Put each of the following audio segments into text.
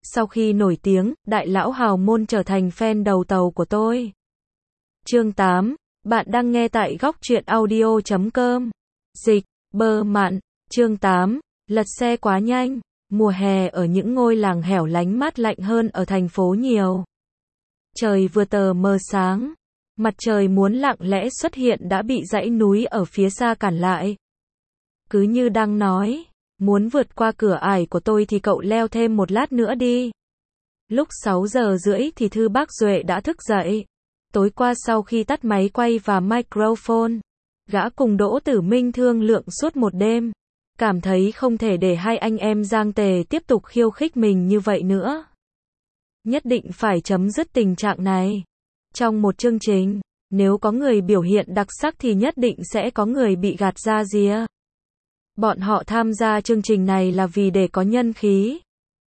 Sau khi nổi tiếng, đại lão hào môn trở thành fan đầu tàu của tôi. Chương 8, bạn đang nghe tại góc truyện audio.com. Dịch, bơ mạn, chương 8, lật xe quá nhanh. Mùa hè ở những ngôi làng hẻo lánh mát lạnh hơn ở thành phố nhiều. Trời vừa tờ mờ sáng, mặt trời muốn lặng lẽ xuất hiện đã bị dãy núi ở phía xa cản lại. Cứ như đang nói, muốn vượt qua cửa ải của tôi thì cậu leo thêm một lát nữa đi. Lúc 6 giờ rưỡi thì Thư Bác Duệ đã thức dậy. Tối qua sau khi tắt máy quay và microphone, gã cùng Đỗ Tử Minh thương lượng suốt một đêm. Cảm thấy không thể để hai anh em Giang Tề tiếp tục khiêu khích mình như vậy nữa. Nhất định phải chấm dứt tình trạng này. Trong một chương trình, nếu có người biểu hiện đặc sắc thì nhất định sẽ có người bị gạt ra rìa. Bọn họ tham gia chương trình này là vì để có nhân khí.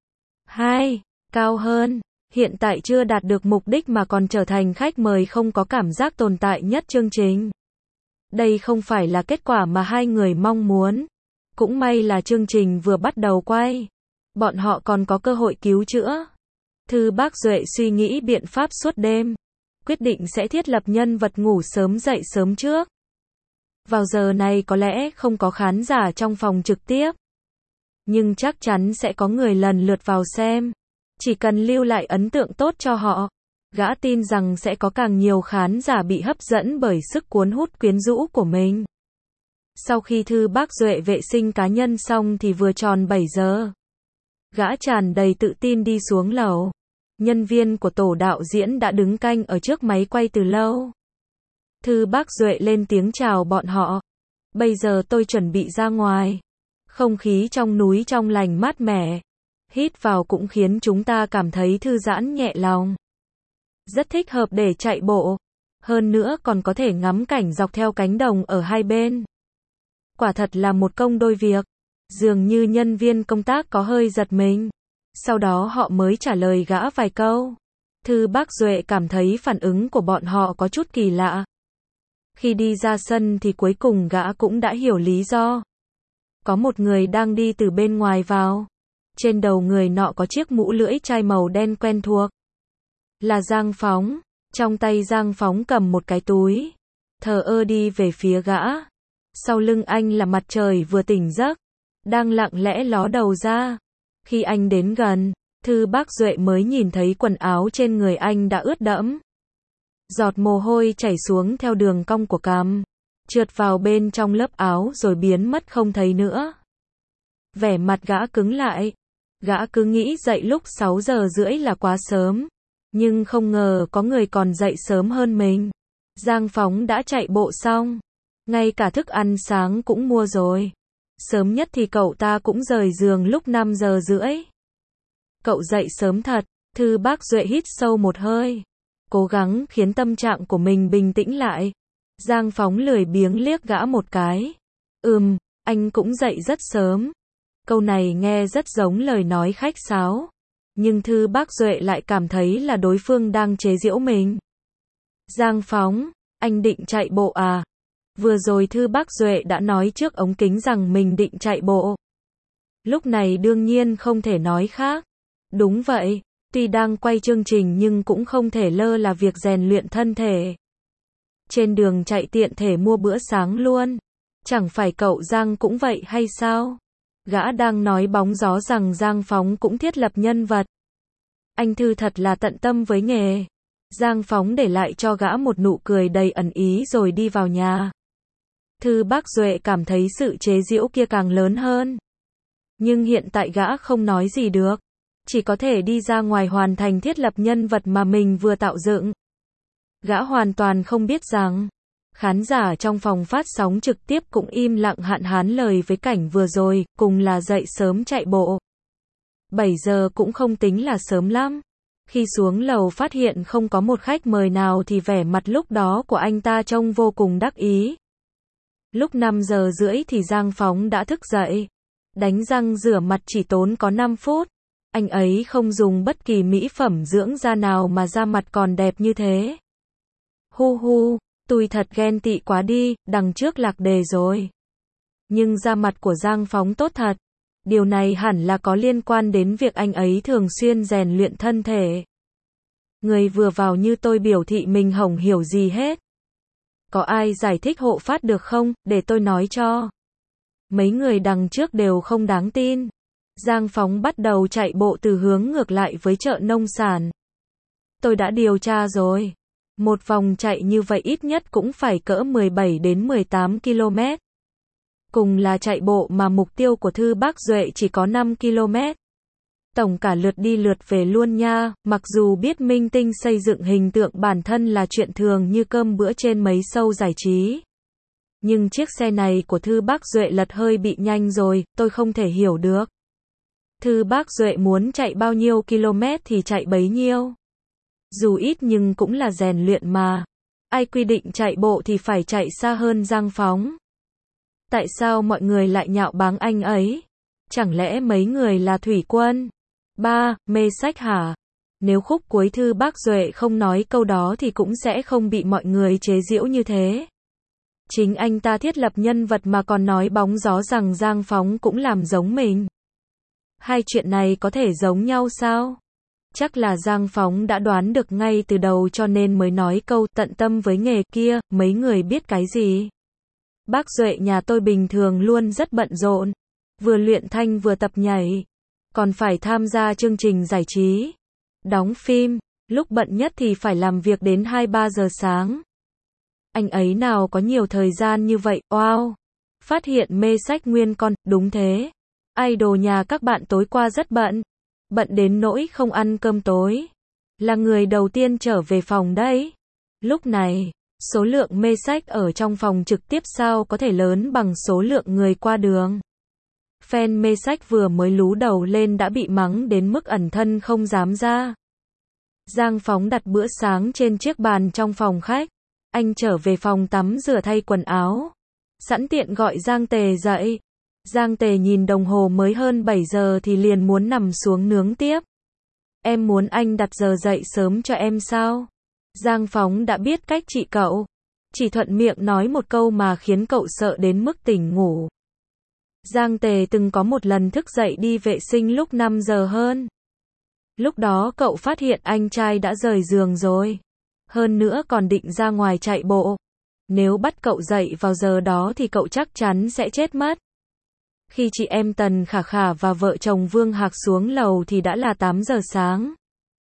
2. Cao hơn, hiện tại chưa đạt được mục đích mà còn trở thành khách mời không có cảm giác tồn tại nhất chương trình. Đây không phải là kết quả mà hai người mong muốn. Cũng may là chương trình vừa bắt đầu quay. Bọn họ còn có cơ hội cứu chữa. Thư Bác Duệ suy nghĩ biện pháp suốt đêm. Quyết định sẽ thiết lập nhân vật ngủ sớm dậy sớm trước. Vào giờ này có lẽ không có khán giả trong phòng trực tiếp. Nhưng chắc chắn sẽ có người lần lượt vào xem. Chỉ cần lưu lại ấn tượng tốt cho họ. Gã tin rằng sẽ có càng nhiều khán giả bị hấp dẫn bởi sức cuốn hút quyến rũ của mình. Sau khi Thư Bác Duệ vệ sinh cá nhân xong thì vừa tròn 7 giờ. Gã tràn đầy tự tin đi xuống lầu. Nhân viên của tổ đạo diễn đã đứng canh ở trước máy quay từ lâu. Thư Bác Duệ lên tiếng chào bọn họ. Bây giờ tôi chuẩn bị ra ngoài. Không khí trong núi trong lành mát mẻ. Hít vào cũng khiến chúng ta cảm thấy thư giãn nhẹ lòng. Rất thích hợp để chạy bộ. Hơn nữa còn có thể ngắm cảnh dọc theo cánh đồng ở hai bên. Quả thật là một công đôi việc. Dường như nhân viên công tác có hơi giật mình. Sau đó họ mới trả lời gã vài câu. Thư Bác Duệ cảm thấy phản ứng của bọn họ có chút kỳ lạ. Khi đi ra sân thì cuối cùng gã cũng đã hiểu lý do. Có một người đang đi từ bên ngoài vào. Trên đầu người nọ có chiếc mũ lưỡi chai màu đen quen thuộc. Là Giang Phóng. Trong tay Giang Phóng cầm một cái túi. Thờ ơ đi về phía gã. Sau lưng anh là mặt trời vừa tỉnh giấc. Đang lặng lẽ ló đầu ra. Khi anh đến gần, Thư Bác Duệ mới nhìn thấy quần áo trên người anh đã ướt đẫm. Giọt mồ hôi chảy xuống theo đường cong của cằm, trượt vào bên trong lớp áo rồi biến mất không thấy nữa. Vẻ mặt gã cứng lại. Gã cứ nghĩ dậy lúc 6 giờ rưỡi là quá sớm. Nhưng không ngờ có người còn dậy sớm hơn mình. Giang Phóng đã chạy bộ xong. Ngay cả thức ăn sáng cũng mua rồi. Sớm nhất thì cậu ta cũng rời giường lúc 5 giờ rưỡi. Cậu dậy sớm thật. Thư Bác Duệ hít sâu một hơi. Cố gắng khiến tâm trạng của mình bình tĩnh lại. Giang Phóng lười biếng liếc gã một cái. Anh cũng dậy rất sớm. Câu này nghe rất giống lời nói khách sáo. Nhưng Thư Bác Duệ lại cảm thấy là đối phương đang chế giễu mình. Giang Phóng, anh định chạy bộ à? Vừa rồi Thư Bác Duệ đã nói trước ống kính rằng mình định chạy bộ. Lúc này đương nhiên không thể nói khác. Đúng vậy, tuy đang quay chương trình nhưng cũng không thể lơ là việc rèn luyện thân thể. Trên đường chạy tiện thể mua bữa sáng luôn. Chẳng phải cậu Giang cũng vậy hay sao? Gã đang nói bóng gió rằng Giang Phóng cũng thiết lập nhân vật. Anh Thư thật là tận tâm với nghề. Giang Phóng để lại cho gã một nụ cười đầy ẩn ý rồi đi vào nhà. Thư Bác Duệ cảm thấy sự chế giễu kia càng lớn hơn. Nhưng hiện tại gã không nói gì được. Chỉ có thể đi ra ngoài hoàn thành thiết lập nhân vật mà mình vừa tạo dựng. Gã hoàn toàn không biết rằng, khán giả trong phòng phát sóng trực tiếp cũng im lặng hạn hán lời với cảnh vừa rồi, cùng là dậy sớm chạy bộ. 7 giờ cũng không tính là sớm lắm. Khi xuống lầu phát hiện không có một khách mời nào thì vẻ mặt lúc đó của anh ta trông vô cùng đắc ý. Lúc 5 giờ rưỡi thì Giang Phóng đã thức dậy. Đánh răng rửa mặt chỉ tốn có 5 phút. Anh ấy không dùng bất kỳ mỹ phẩm dưỡng da nào mà da mặt còn đẹp như thế. Tôi thật ghen tị quá đi, đằng trước lạc đề rồi. Nhưng da mặt của Giang Phóng tốt thật. Điều này hẳn là có liên quan đến việc anh ấy thường xuyên rèn luyện thân thể. Người vừa vào như tôi biểu thị mình không hiểu gì hết. Có ai giải thích hộ phát được không, để tôi nói cho. Mấy người đằng trước đều không đáng tin. Giang Phóng bắt đầu chạy bộ từ hướng ngược lại với chợ nông sản. Tôi đã điều tra rồi. Một vòng chạy như vậy ít nhất cũng phải cỡ 17 đến 18 km. Cùng là chạy bộ mà mục tiêu của Thư Bác Duệ chỉ có 5 km. Tổng cả lượt đi lượt về luôn nha, mặc dù biết minh tinh xây dựng hình tượng bản thân là chuyện thường như cơm bữa trên mấy show giải trí. Nhưng chiếc xe này của Thư Bác Duệ lật hơi bị nhanh rồi, tôi không thể hiểu được. Thư Bác Duệ muốn chạy bao nhiêu km thì chạy bấy nhiêu. Dù ít nhưng cũng là rèn luyện mà. Ai quy định chạy bộ thì phải chạy xa hơn Giang Phóng. Tại sao mọi người lại nhạo báng anh ấy? Chẳng lẽ mấy người là thủy quân? 3. Mê sách hả? Nếu khúc cuối Thư Bác Duệ không nói câu đó thì cũng sẽ không bị mọi người chế giễu như thế. Chính anh ta thiết lập nhân vật mà còn nói bóng gió rằng Giang Phóng cũng làm giống mình. Hai chuyện này có thể giống nhau sao? Chắc là Giang Phóng đã đoán được ngay từ đầu cho nên mới nói câu tận tâm với nghề kia, mấy người biết cái gì? Bác Duệ nhà tôi bình thường luôn rất bận rộn, vừa luyện thanh vừa tập nhảy, còn phải tham gia chương trình giải trí, đóng phim, lúc bận nhất thì phải làm việc đến 2-3 giờ sáng. Anh ấy nào có nhiều thời gian như vậy, wow. Phát hiện mê sách nguyên con, đúng thế. Idol nhà các bạn tối qua rất bận. Bận đến nỗi không ăn cơm tối. Là người đầu tiên trở về phòng đấy. Lúc này, số lượng mê sách ở trong phòng trực tiếp sao có thể lớn bằng số lượng người qua đường. Fan mê sách vừa mới lú đầu lên đã bị mắng đến mức ẩn thân không dám ra. Giang Phóng đặt bữa sáng trên chiếc bàn trong phòng khách. Anh trở về phòng tắm rửa thay quần áo. Sẵn tiện gọi Giang Tề dậy. Giang Tề nhìn đồng hồ mới hơn 7 giờ thì liền muốn nằm xuống nướng tiếp. Em muốn anh đặt giờ dậy sớm cho em sao? Giang Phóng đã biết cách trị cậu. Chỉ thuận miệng nói một câu mà khiến cậu sợ đến mức tỉnh ngủ. Giang Tề từng có một lần thức dậy đi vệ sinh lúc 5 giờ hơn. Lúc đó cậu phát hiện anh trai đã rời giường rồi. Hơn nữa còn định ra ngoài chạy bộ. Nếu bắt cậu dậy vào giờ đó thì cậu chắc chắn sẽ chết mất. Khi chị em Tần Khả Khả và vợ chồng Vương Hạc xuống lầu thì đã là 8 giờ sáng.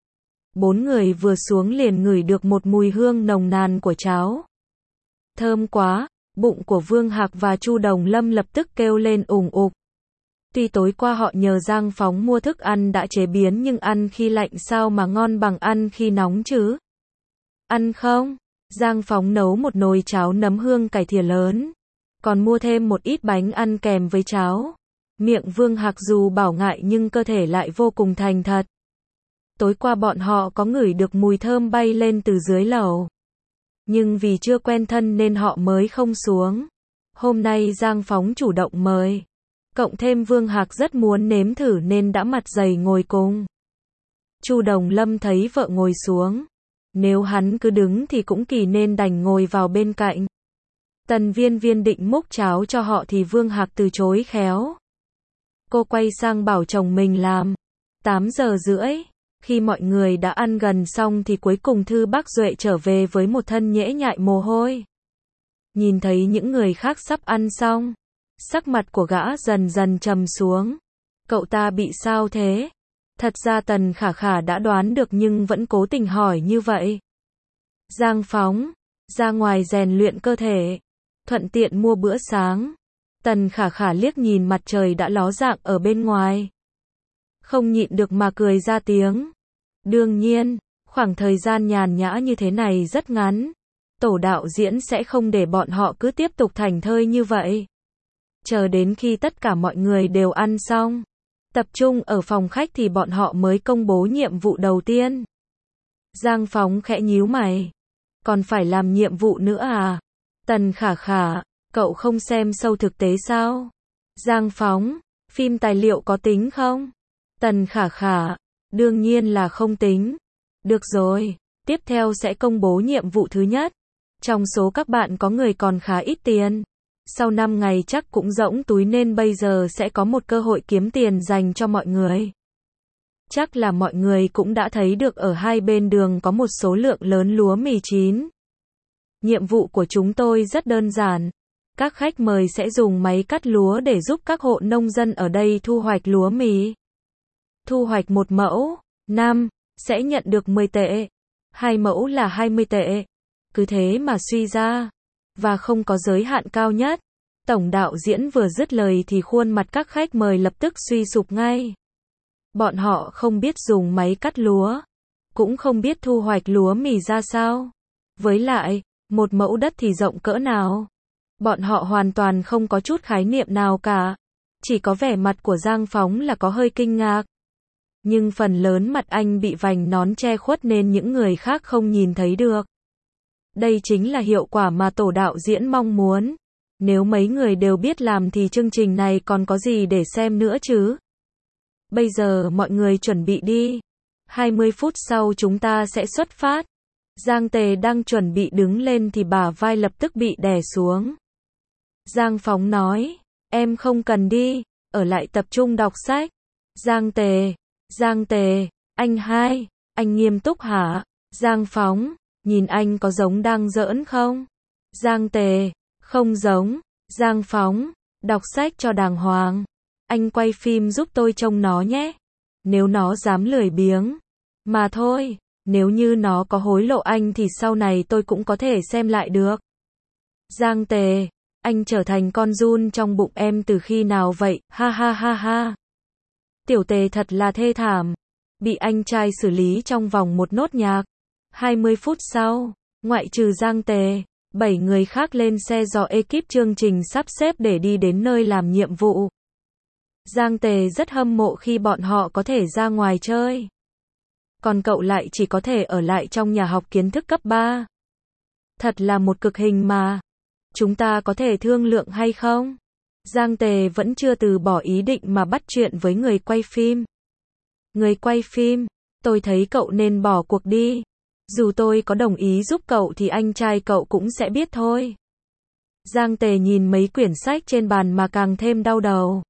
4 người vừa xuống liền ngửi được một mùi hương nồng nàn của cháo. Thơm quá, bụng của Vương Hạc và Chu Đồng Lâm lập tức kêu lên ủng ục. Tuy tối qua họ nhờ Giang Phóng mua thức ăn đã chế biến nhưng ăn khi lạnh sao mà ngon bằng ăn khi nóng chứ? Ăn không? Giang Phóng nấu một nồi cháo nấm hương cải thìa lớn. Còn mua thêm một ít bánh ăn kèm với cháo. Miệng Vương Hạc dù bảo ngại nhưng cơ thể lại vô cùng thành thật. Tối qua bọn họ có ngửi được mùi thơm bay lên từ dưới lầu. Nhưng vì chưa quen thân nên họ mới không xuống. Hôm nay Giang Phóng chủ động mời. Cộng thêm Vương Hạc rất muốn nếm thử nên đã mặt dày ngồi cùng. Chu Đồng Lâm thấy vợ ngồi xuống. Nếu hắn cứ đứng thì cũng kỳ nên đành ngồi vào bên cạnh. Tần Viên Viên định múc cháo cho họ thì Vương Hạc từ chối khéo. Cô quay sang bảo chồng mình làm. 8 giờ rưỡi, khi mọi người đã ăn gần xong thì cuối cùng Thư Bác Duệ trở về với một thân nhễ nhại mồ hôi. Nhìn thấy những người khác sắp ăn xong, sắc mặt của gã dần dần trầm xuống. Cậu ta bị sao thế? Thật ra Tần Khả Khả đã đoán được nhưng vẫn cố tình hỏi như vậy. Giang Phóng, ra ngoài rèn luyện cơ thể, thuận tiện mua bữa sáng. Tần Khả Khả liếc nhìn mặt trời đã ló dạng ở bên ngoài. Không nhịn được mà cười ra tiếng. Đương nhiên, khoảng thời gian nhàn nhã như thế này rất ngắn. Tổ đạo diễn sẽ không để bọn họ cứ tiếp tục thảnh thơi như vậy. Chờ đến khi tất cả mọi người đều ăn xong, tập trung ở phòng khách thì bọn họ mới công bố nhiệm vụ đầu tiên. Giang Phóng khẽ nhíu mày. Còn phải làm nhiệm vụ nữa à? Tần Khả Khả, cậu không xem show thực tế sao? Giang Phóng, phim tài liệu có tính không? Tần Khả Khả, đương nhiên là không tính. Được rồi, tiếp theo sẽ công bố nhiệm vụ thứ nhất. Trong số các bạn có người còn khá ít tiền. Sau 5 ngày chắc cũng rỗng túi nên bây giờ sẽ có một cơ hội kiếm tiền dành cho mọi người. Chắc là mọi người cũng đã thấy được ở hai bên đường có một số lượng lớn lúa mì chín. Nhiệm vụ của chúng tôi rất đơn giản. Các khách mời sẽ dùng máy cắt lúa để giúp các hộ nông dân ở đây thu hoạch lúa mì. Thu hoạch một mẫu, sẽ nhận được 10 tệ. 2 mẫu là 20 tệ. Cứ thế mà suy ra. Và không có giới hạn cao nhất. Tổng đạo diễn vừa dứt lời thì khuôn mặt các khách mời lập tức suy sụp ngay. Bọn họ không biết dùng máy cắt lúa. Cũng không biết thu hoạch lúa mì ra sao. Với lại, một mẫu đất thì rộng cỡ nào. Bọn họ hoàn toàn không có chút khái niệm nào cả. Chỉ có vẻ mặt của Giang Phóng là có hơi kinh ngạc. Nhưng phần lớn mặt anh bị vành nón che khuất nên những người khác không nhìn thấy được. Đây chính là hiệu quả mà tổ đạo diễn mong muốn. Nếu mấy người đều biết làm thì chương trình này còn có gì để xem nữa chứ. Bây giờ mọi người chuẩn bị đi. 20 phút sau chúng ta sẽ xuất phát. Giang Tề đang chuẩn bị đứng lên thì bả vai lập tức bị đè xuống. Giang Phóng nói, em không cần đi, ở lại tập trung đọc sách. Giang Tề, anh nghiêm túc hả? Giang Phóng, nhìn anh có giống đang giỡn không? Giang Tề, không giống. Giang Phóng, đọc sách cho đàng hoàng. Anh quay phim giúp tôi trông nó nhé. Nếu nó dám lười biếng. Mà thôi, nếu như nó có hối lộ anh thì sau này tôi cũng có thể xem lại được. Giang Tề, anh trở thành con giun trong bụng em từ khi nào vậy? Ha ha ha ha. Tiểu Tề thật là thê thảm. Bị anh trai xử lý trong vòng một nốt nhạc. 20 phút sau, ngoại trừ Giang Tề, 7 người khác lên xe do ekip chương trình sắp xếp để đi đến nơi làm nhiệm vụ. Giang Tề rất hâm mộ khi bọn họ có thể ra ngoài chơi. Còn cậu lại chỉ có thể ở lại trong nhà học kiến thức cấp 3. Thật là một cực hình mà. Chúng ta có thể thương lượng hay không? Giang Tề vẫn chưa từ bỏ ý định mà bắt chuyện với người quay phim. Người quay phim, tôi thấy cậu nên bỏ cuộc đi. Dù tôi có đồng ý giúp cậu thì anh trai cậu cũng sẽ biết thôi. Giang Tề nhìn mấy quyển sách trên bàn mà càng thêm đau đầu.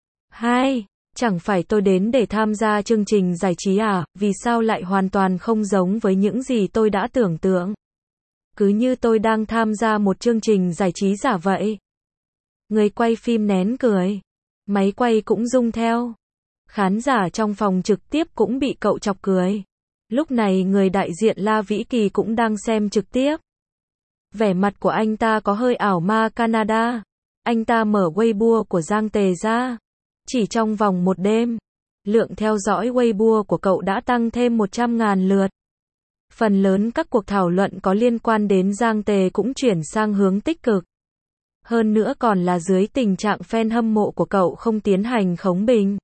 Chẳng phải tôi đến để tham gia chương trình giải trí à, vì sao lại hoàn toàn không giống với những gì tôi đã tưởng tượng. Cứ như tôi đang tham gia một chương trình giải trí giả vậy. Người quay phim nén cười. Máy quay cũng rung theo. Khán giả trong phòng trực tiếp cũng bị cậu chọc cười. Lúc này người đại diện La Vĩ Kỳ cũng đang xem trực tiếp. Vẻ mặt của anh ta có hơi ảo ma Canada. Anh ta mở Weibo của Giang Tề ra. Chỉ trong vòng một đêm, lượng theo dõi Weibo của cậu đã tăng thêm 100.000 lượt. Phần lớn các cuộc thảo luận có liên quan đến Giang Tề cũng chuyển sang hướng tích cực. Hơn nữa còn là dưới tình trạng fan hâm mộ của cậu không tiến hành khống bình.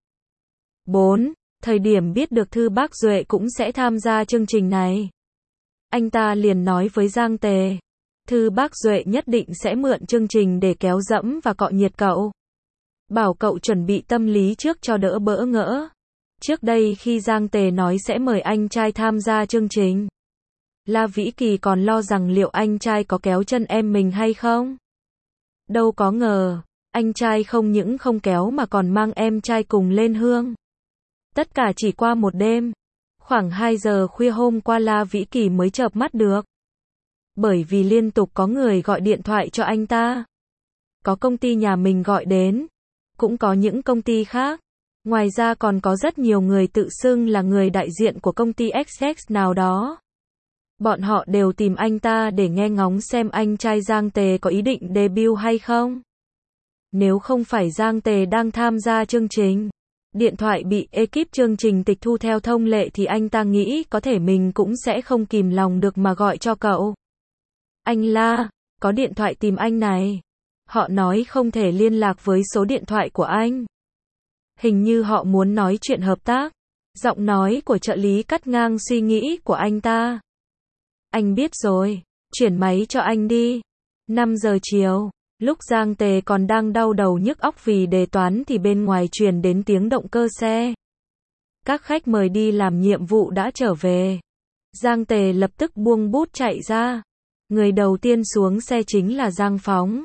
4. Thời điểm biết được Thư Bác Duệ cũng sẽ tham gia chương trình này, anh ta liền nói với Giang Tề, Thư Bác Duệ nhất định sẽ mượn chương trình để kéo dẫm và cọ nhiệt cậu. Bảo cậu chuẩn bị tâm lý trước cho đỡ bỡ ngỡ. Trước đây khi Giang Tề nói sẽ mời anh trai tham gia chương trình, La Vĩ Kỳ còn lo rằng liệu anh trai có kéo chân em mình hay không. Đâu có ngờ, anh trai không những không kéo mà còn mang em trai cùng lên hương. Tất cả chỉ qua một đêm. Khoảng 2 giờ khuya hôm qua La Vĩ Kỳ mới chợp mắt được. Bởi vì liên tục có người gọi điện thoại cho anh ta. Có công ty nhà mình gọi đến. Cũng có những công ty khác. Ngoài ra còn có rất nhiều người tự xưng là người đại diện của công ty XX nào đó. Bọn họ đều tìm anh ta để nghe ngóng xem anh trai Giang Tề có ý định debut hay không. Nếu không phải Giang Tề đang tham gia chương trình, điện thoại bị ekip chương trình tịch thu theo thông lệ thì anh ta nghĩ có thể mình cũng sẽ không kìm lòng được mà gọi cho cậu. Anh La, có điện thoại tìm anh này. Họ nói không thể liên lạc với số điện thoại của anh. Hình như họ muốn nói chuyện hợp tác. Giọng nói của trợ lý cắt ngang suy nghĩ của anh ta. Anh biết rồi, chuyển máy cho anh đi. 5 giờ chiều, lúc Giang Tề còn đang đau đầu nhức óc vì đề toán thì bên ngoài truyền đến tiếng động cơ xe. Các khách mời đi làm nhiệm vụ đã trở về. Giang Tề lập tức buông bút chạy ra. Người đầu tiên xuống xe chính là Giang Phóng.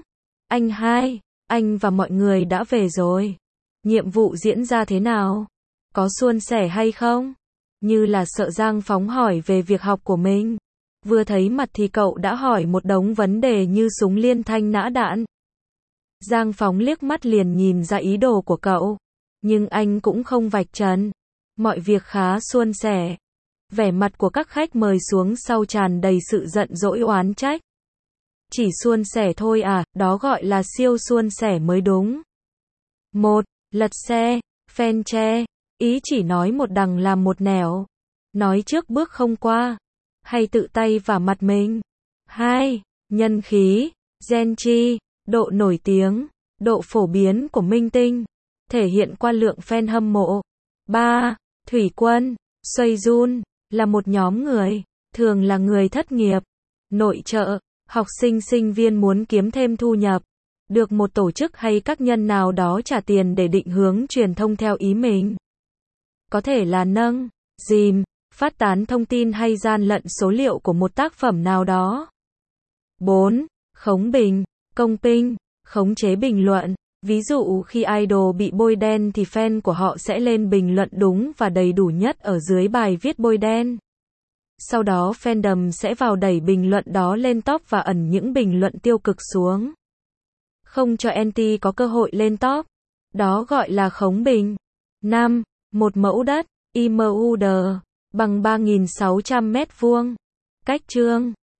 Anh hai, anh và mọi người đã về rồi. Nhiệm vụ diễn ra thế nào? Có suôn sẻ hay không? Như là sợ Giang Phóng hỏi về việc học của mình. Vừa thấy mặt thì cậu đã hỏi một đống vấn đề như súng liên thanh nã đạn. Giang Phóng liếc mắt liền nhìn ra ý đồ của cậu. Nhưng anh cũng không vạch trần. Mọi việc khá suôn sẻ. Vẻ mặt của các khách mời xuống sau tràn đầy sự giận dỗi oán trách. Chỉ suôn sẻ thôi à, đó gọi là siêu suôn sẻ mới đúng. 1. Lật xe, phen tre. Ý chỉ nói một đằng làm một nẻo. Nói trước bước không qua. Hay tự tay vả mặt mình. 2. Nhân khí, gen chi, độ nổi tiếng, độ phổ biến của minh tinh. Thể hiện qua lượng fan hâm mộ. 3. Thủy quân, xoay run, là một nhóm người, thường là người thất nghiệp, nội trợ, học sinh sinh viên muốn kiếm thêm thu nhập, được một tổ chức hay các nhân nào đó trả tiền để định hướng truyền thông theo ý mình. Có thể là nâng, dìm, phát tán thông tin hay gian lận số liệu của một tác phẩm nào đó. 4. Khống bình, công bình, khống chế bình luận. Ví dụ khi idol bị bôi đen thì fan của họ sẽ lên bình luận đúng và đầy đủ nhất ở dưới bài viết bôi đen. Sau đó fandom sẽ vào đẩy bình luận đó lên top và ẩn những bình luận tiêu cực xuống. Không cho anti có cơ hội lên top. Đó gọi là khống bình. 5. Một mẫu đất, IMUD, bằng 3.600 mét vuông. Cách chương